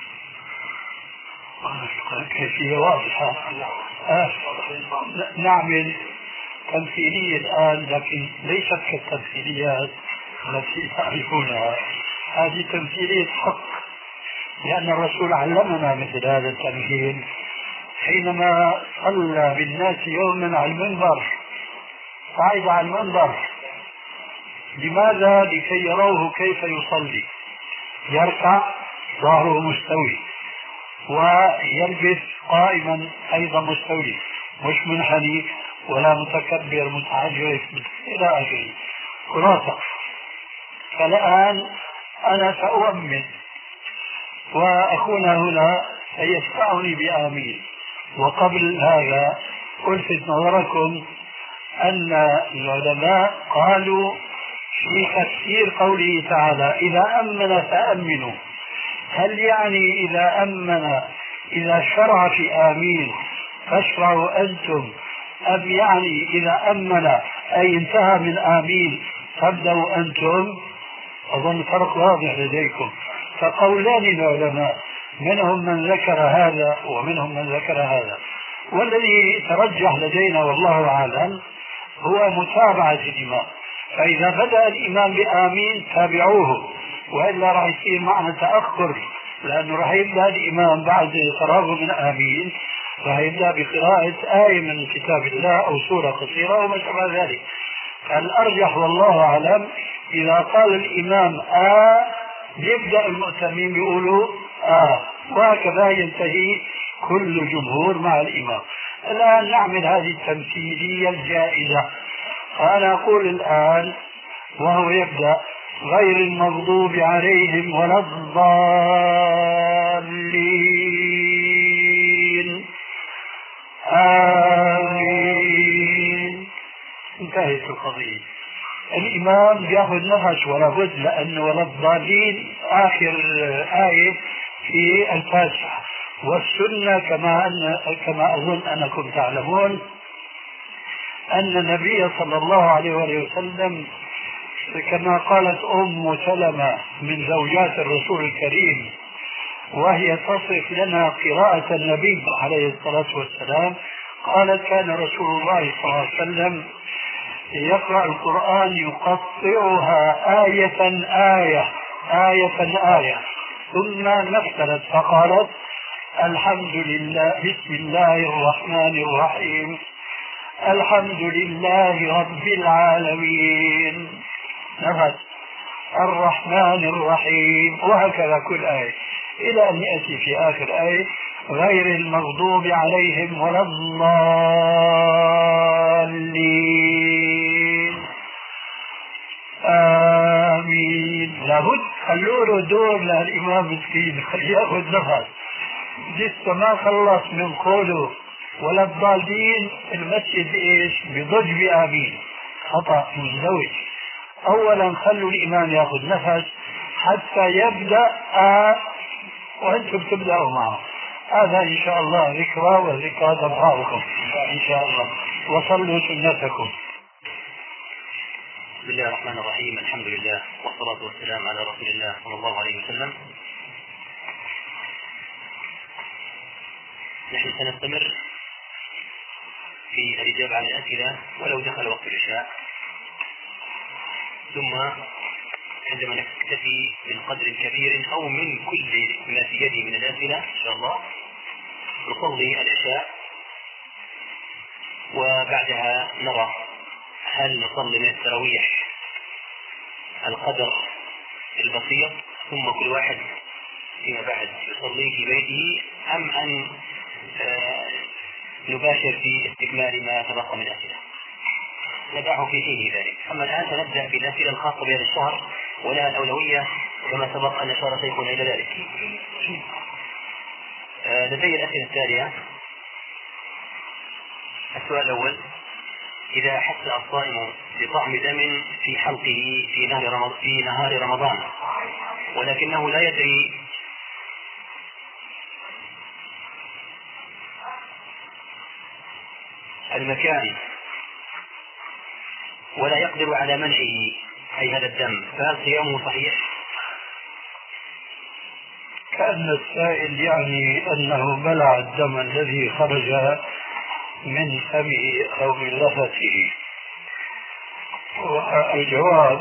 كيفية واضحة. آه. نعمل تمثيلية الآن لكن ليست كالتمثيليات التي تعرفونها. هذه تمثيلية حق، لأن الرسول علمنا مثل هذا التمثيل حينما صلى بالناس يوما على المنبر. صعد على المنبر لماذا؟ لكي يروه كيف يصلي. يركع ظهره مستوي ويلبس قائما أيضا مستوي، مش منحني ولا متكبر متعجرف إلى آخره. خلاصة. فالآن أنا سأؤمن وأخونا هنا سيسمعني بآمين. وقبل هذا ألفت نظركم أن العلماء قالوا في تفسير قوله تعالى: إذا أمن فأمنوا. هل يعني إذا أمن إذا شرع في آمين فاشرعوا أنتم، أم يعني إذا أمن أي انتهى من آمين تبدأوا أنتم؟ أظن فرق واضح لديكم. فقولان العلماء، منهم من ذكر هذا ومنهم من ذكر هذا، والذي ترجح لدينا والله أعلم هو متابعة الإمام. فإذا بدأ الإمام بآمين تابعوه، وإلا راح يصير معنا تأخر، لأنه راح يبدأ الإمام بعد فراغه من آمين راح يبدأ بقراءة آية من كتاب الله أو سورة قصيرة وما شابه ذلك. فالأرجح والله أعلم إذا قال الإمام آه يبدأ المؤتمين بيقولوا آه، وهكذا ينتهي كل الجمهور مع الإمام. الآن نعمل هذه التمثيلية الجائزة. فأنا أقول الآن وهو يبدأ: غير المغضوب عليهم ولا الضالين آمين. انتهت القضية. الإمام يأخذ نفس ولا بد، لأنه ولا الضالين آخر آية في الفاتحة. والسنة كما أن كما أظن أنكم تعلمون أن النبي صلى الله عليه وسلم كما قالت أم سلمة من زوجات الرسول الكريم وهي تصف لنا قراءة النبي عليه الصلاة والسلام، قالت كان رسول الله صلى الله عليه وسلم يقرأ القرآن يقطعها آية آية آية آية ثم مثلت فقالت الحمد لله بسم الله الرحمن الرحيم الحمد لله رب العالمين نفس الرحمن الرحيم، وهكذا كل آية إلى أن يأتي في آخر آية غير المغضوب عليهم ولا الضالين آمين. لابد خلوا دور للإمام مسكين خليه يأخذ نفس لسه ما خلص من قوله ولا الضالين. المسجد ايش بضج بآمين، خطأ مزدوج. اولا خلوا الامام ياخذ نفس حتى يبدأ آه وانتم تبدأوا معه. هذا ان شاء الله ذكرى، والذكرى تبقاكم ان شاء الله. وصلوا سنتكم. بسم الله الرحمن الرحيم. الحمد لله والصلاة والسلام على رسول الله صلى الله عليه وسلم. نحن سنستمر في الإجابة على الأسئلة ولو دخل وقت العشاء، ثم عندما نكتفي من قدر كبير أو من كل ما في يدي من الأسئلة إن شاء الله نصلي العشاء، وبعدها نرى هل نصلي من التراويح القدر البسيط ثم كل واحد فيما بعد يصلي في بيته، أم أن نباشر في استكمال ما تبقى من أسئلة ندعه في حين ذلك. أما الآن سنبدأ في الأسئلة الخاصة بهذا الشهر ولها الأولوية كما سبق أن أشار شيخنا إلى ذلك. لدي الأسئلة التالية. السؤال الأول: إذا حس الصائم بطعم دم في حلقه في نهار رمضان, في نهار رمضان ولكنه لا يدري المكان ولا يقدر على منعه أي هذا الدم، فهل صيامه صحيح؟ كأن السائل يعني أنه بلع الدم الذي خرج من فمه أو من لثته. والجواب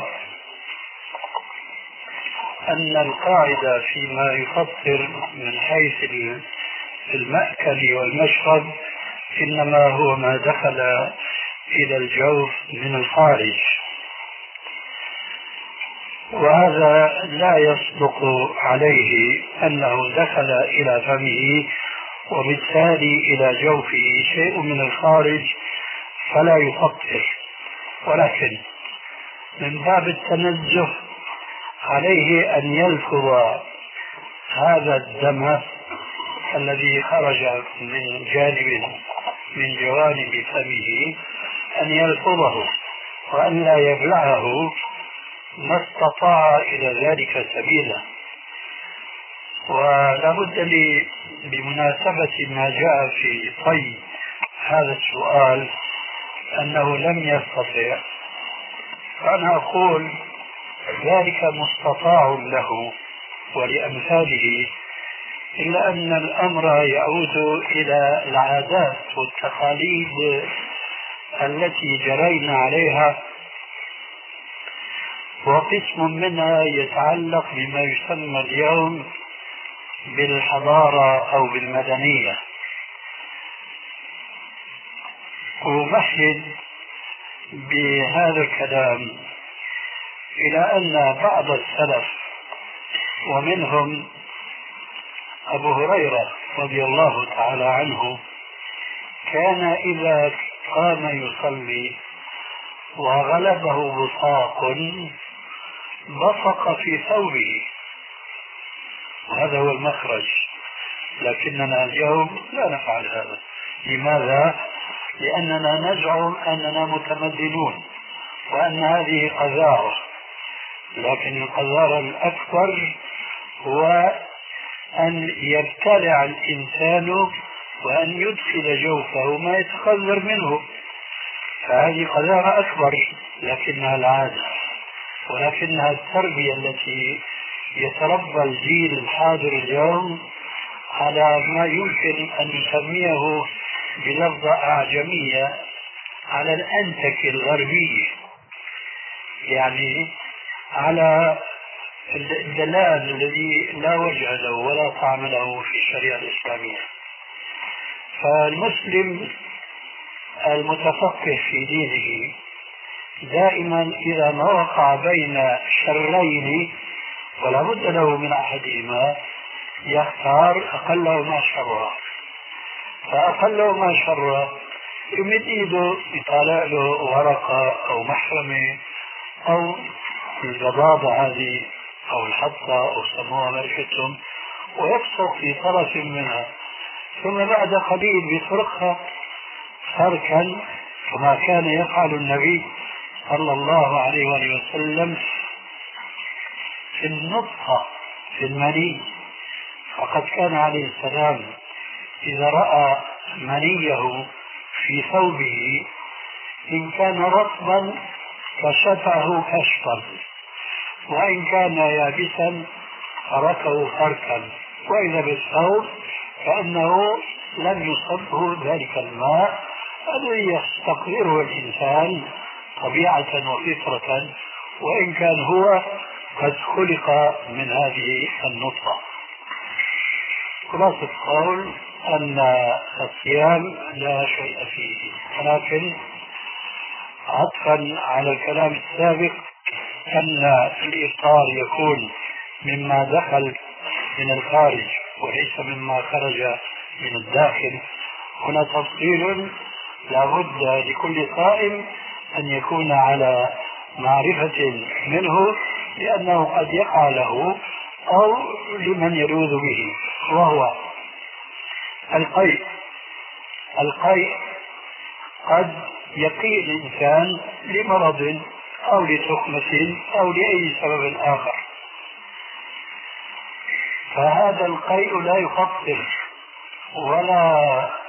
أن القاعدة فيما يفطر من حيث المأكل والمشرب إنما هو ما دخل إلى الجوف من الخارج، وهذا لا يصدق عليه أنه دخل إلى فمه وبالتالي إلى جوفه شيء من الخارج فلا يفطر، ولكن من باب التنزه عليه أن يلفظ هذا الدم الذي خرج من جانب من جوانب فمه أن يلفظه وأن لا يبلعه ما استطاع إلى ذلك سبيلا. ولا بد لي بمناسبة ما جاء في طي هذا السؤال أنه لم يستطع، فأنا أقول ذلك مستطاع له ولأمثاله، إلا أن الأمر يعود إلى العادات والتقاليد التي جرينا عليها، وقسم منها يتعلق بما يسمى اليوم بالحضارة أو بالمدنية. ومهد بهذا الكلام إلى أن بعض السلف ومنهم أبو هريرة رضي الله تعالى عنه كان إذا قام يصلي وغلبه بصاق بصق في ثوبه، وهذا هو المخرج. لكننا اليوم لا نفعل هذا. لماذا؟ لأننا نزعم أننا متمدنون وأن هذه قذارة، لكن القذارة الأكبر هو أن يبتلع الإنسان وأن يدخل جوفه ما يتخذر منه، فهذه قذارة أكبر، لكنها العادة ولكنها التربية التي يتربى الجيل الحاضر اليوم على ما يمكن أن نسميه بلفظة أعجمية على الأنتك الغربية، يعني على الدلال الذي لا وجه له ولا طعم له في الشريعة الإسلامية. فالمسلم المتفقه في دينه دائما إذا ما وقع بين شرين ولا بد له من أحدهما يختار أقلهما شرا، فأقلهما شرا يمد إيده يطالع له ورقة أو محرمة أو الجضاضة هذه أو الحطة أو سموها مرشتهم ويبصق في طرف منها، ثم بعد قليل بيفرقها فركا كما كان يفعل النبي صلى الله عليه وآله وسلم في النطفة في المني. فقد كان عليه السلام إذا رأى منيه في ثوبه إن كان رطبا كشفه كشفا، وإن كان يابسا تركه فركا، وإذا بالثوب فإنه لم يصبه ذلك الماء الذي يستقره الإنسان طبيعة وفطرة، وإن كان هو قد خلق من هذه النطفة. خلاصة القول أن الصيام لا شيء فيه، ولكن عطفا على الكلام السابق أن الإفطار يكون مما دخل من الخارج وليس مما خرج من الداخل. هنا تفصيل لابد لكل صائم أن يكون على معرفة منه، لأنه قد يقع له أو لمن يلوذ به، وهو القيء. القيء قد يقي الإنسان لمرض أو لتخمة أو لأي سبب آخر، فهذا القيء لا يفطر ولا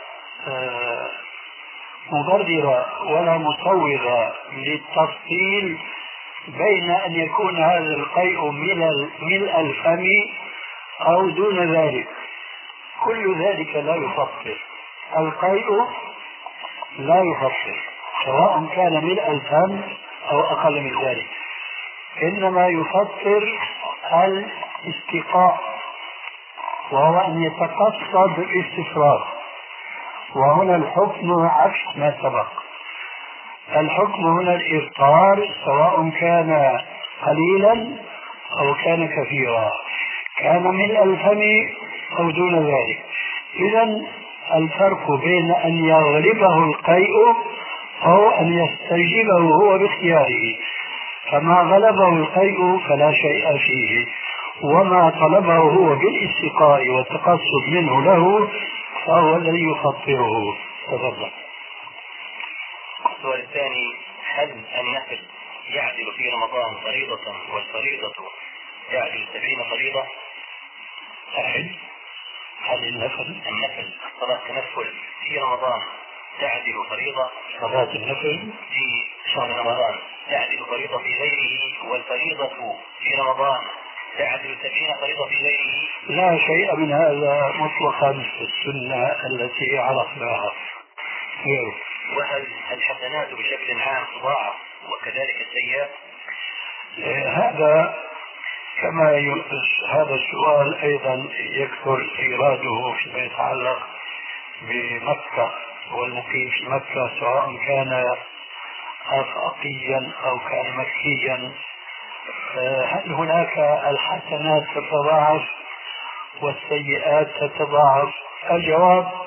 مبرر ولا مسوغ للتفصيل بين أن يكون هذا القيء ملء الفم أو دون ذلك، كل ذلك لا يفطر. القيء لا يفطر سواء كان ملء الفم أو أقل من ذلك، إنما يفطر الاستقاء، وهو أن يتقصد الاستفراغ. وهنا الحكم عكس ما سبق، الحكم هنا الإفطار سواء كان قليلا أو كان كثيرا، كان ملء الفم أو دون ذلك. إذن الفرق بين أن يغلبه القيء أو أن يستجيبه هو باختياره، فما غلبه القيء فلا شيء فيه، وما طلبه هو بالاستقاء والتقصد منه له فهو الذي يفطره. تفضل. السؤال الثاني: هل النفل يعدل في رمضان فريضة والفريضة تعدل سبعين فريضة؟ هل هل النفل النفل صلاة التنفل في رمضان تعدل فريضة؟ صلاة النفل في شهر رمضان تعدل فريضة في غيره، والفريضة في رمضان تعدل سبعين فريضة في غيره؟ لا شيء من هذا مطلقا في السنة التي عرفناها. وهل الحسنات بشكل عام تضاعف وكذلك السيئات؟ هذا كما هذا السؤال أيضا يكثر إيراده فيما يتعلق بمكة والمقيم في مكة، سواء كان آفاقيا أو كان مكيا. هل هناك الحسنات تتضاعف والسيئات تتضاعف؟ الجواب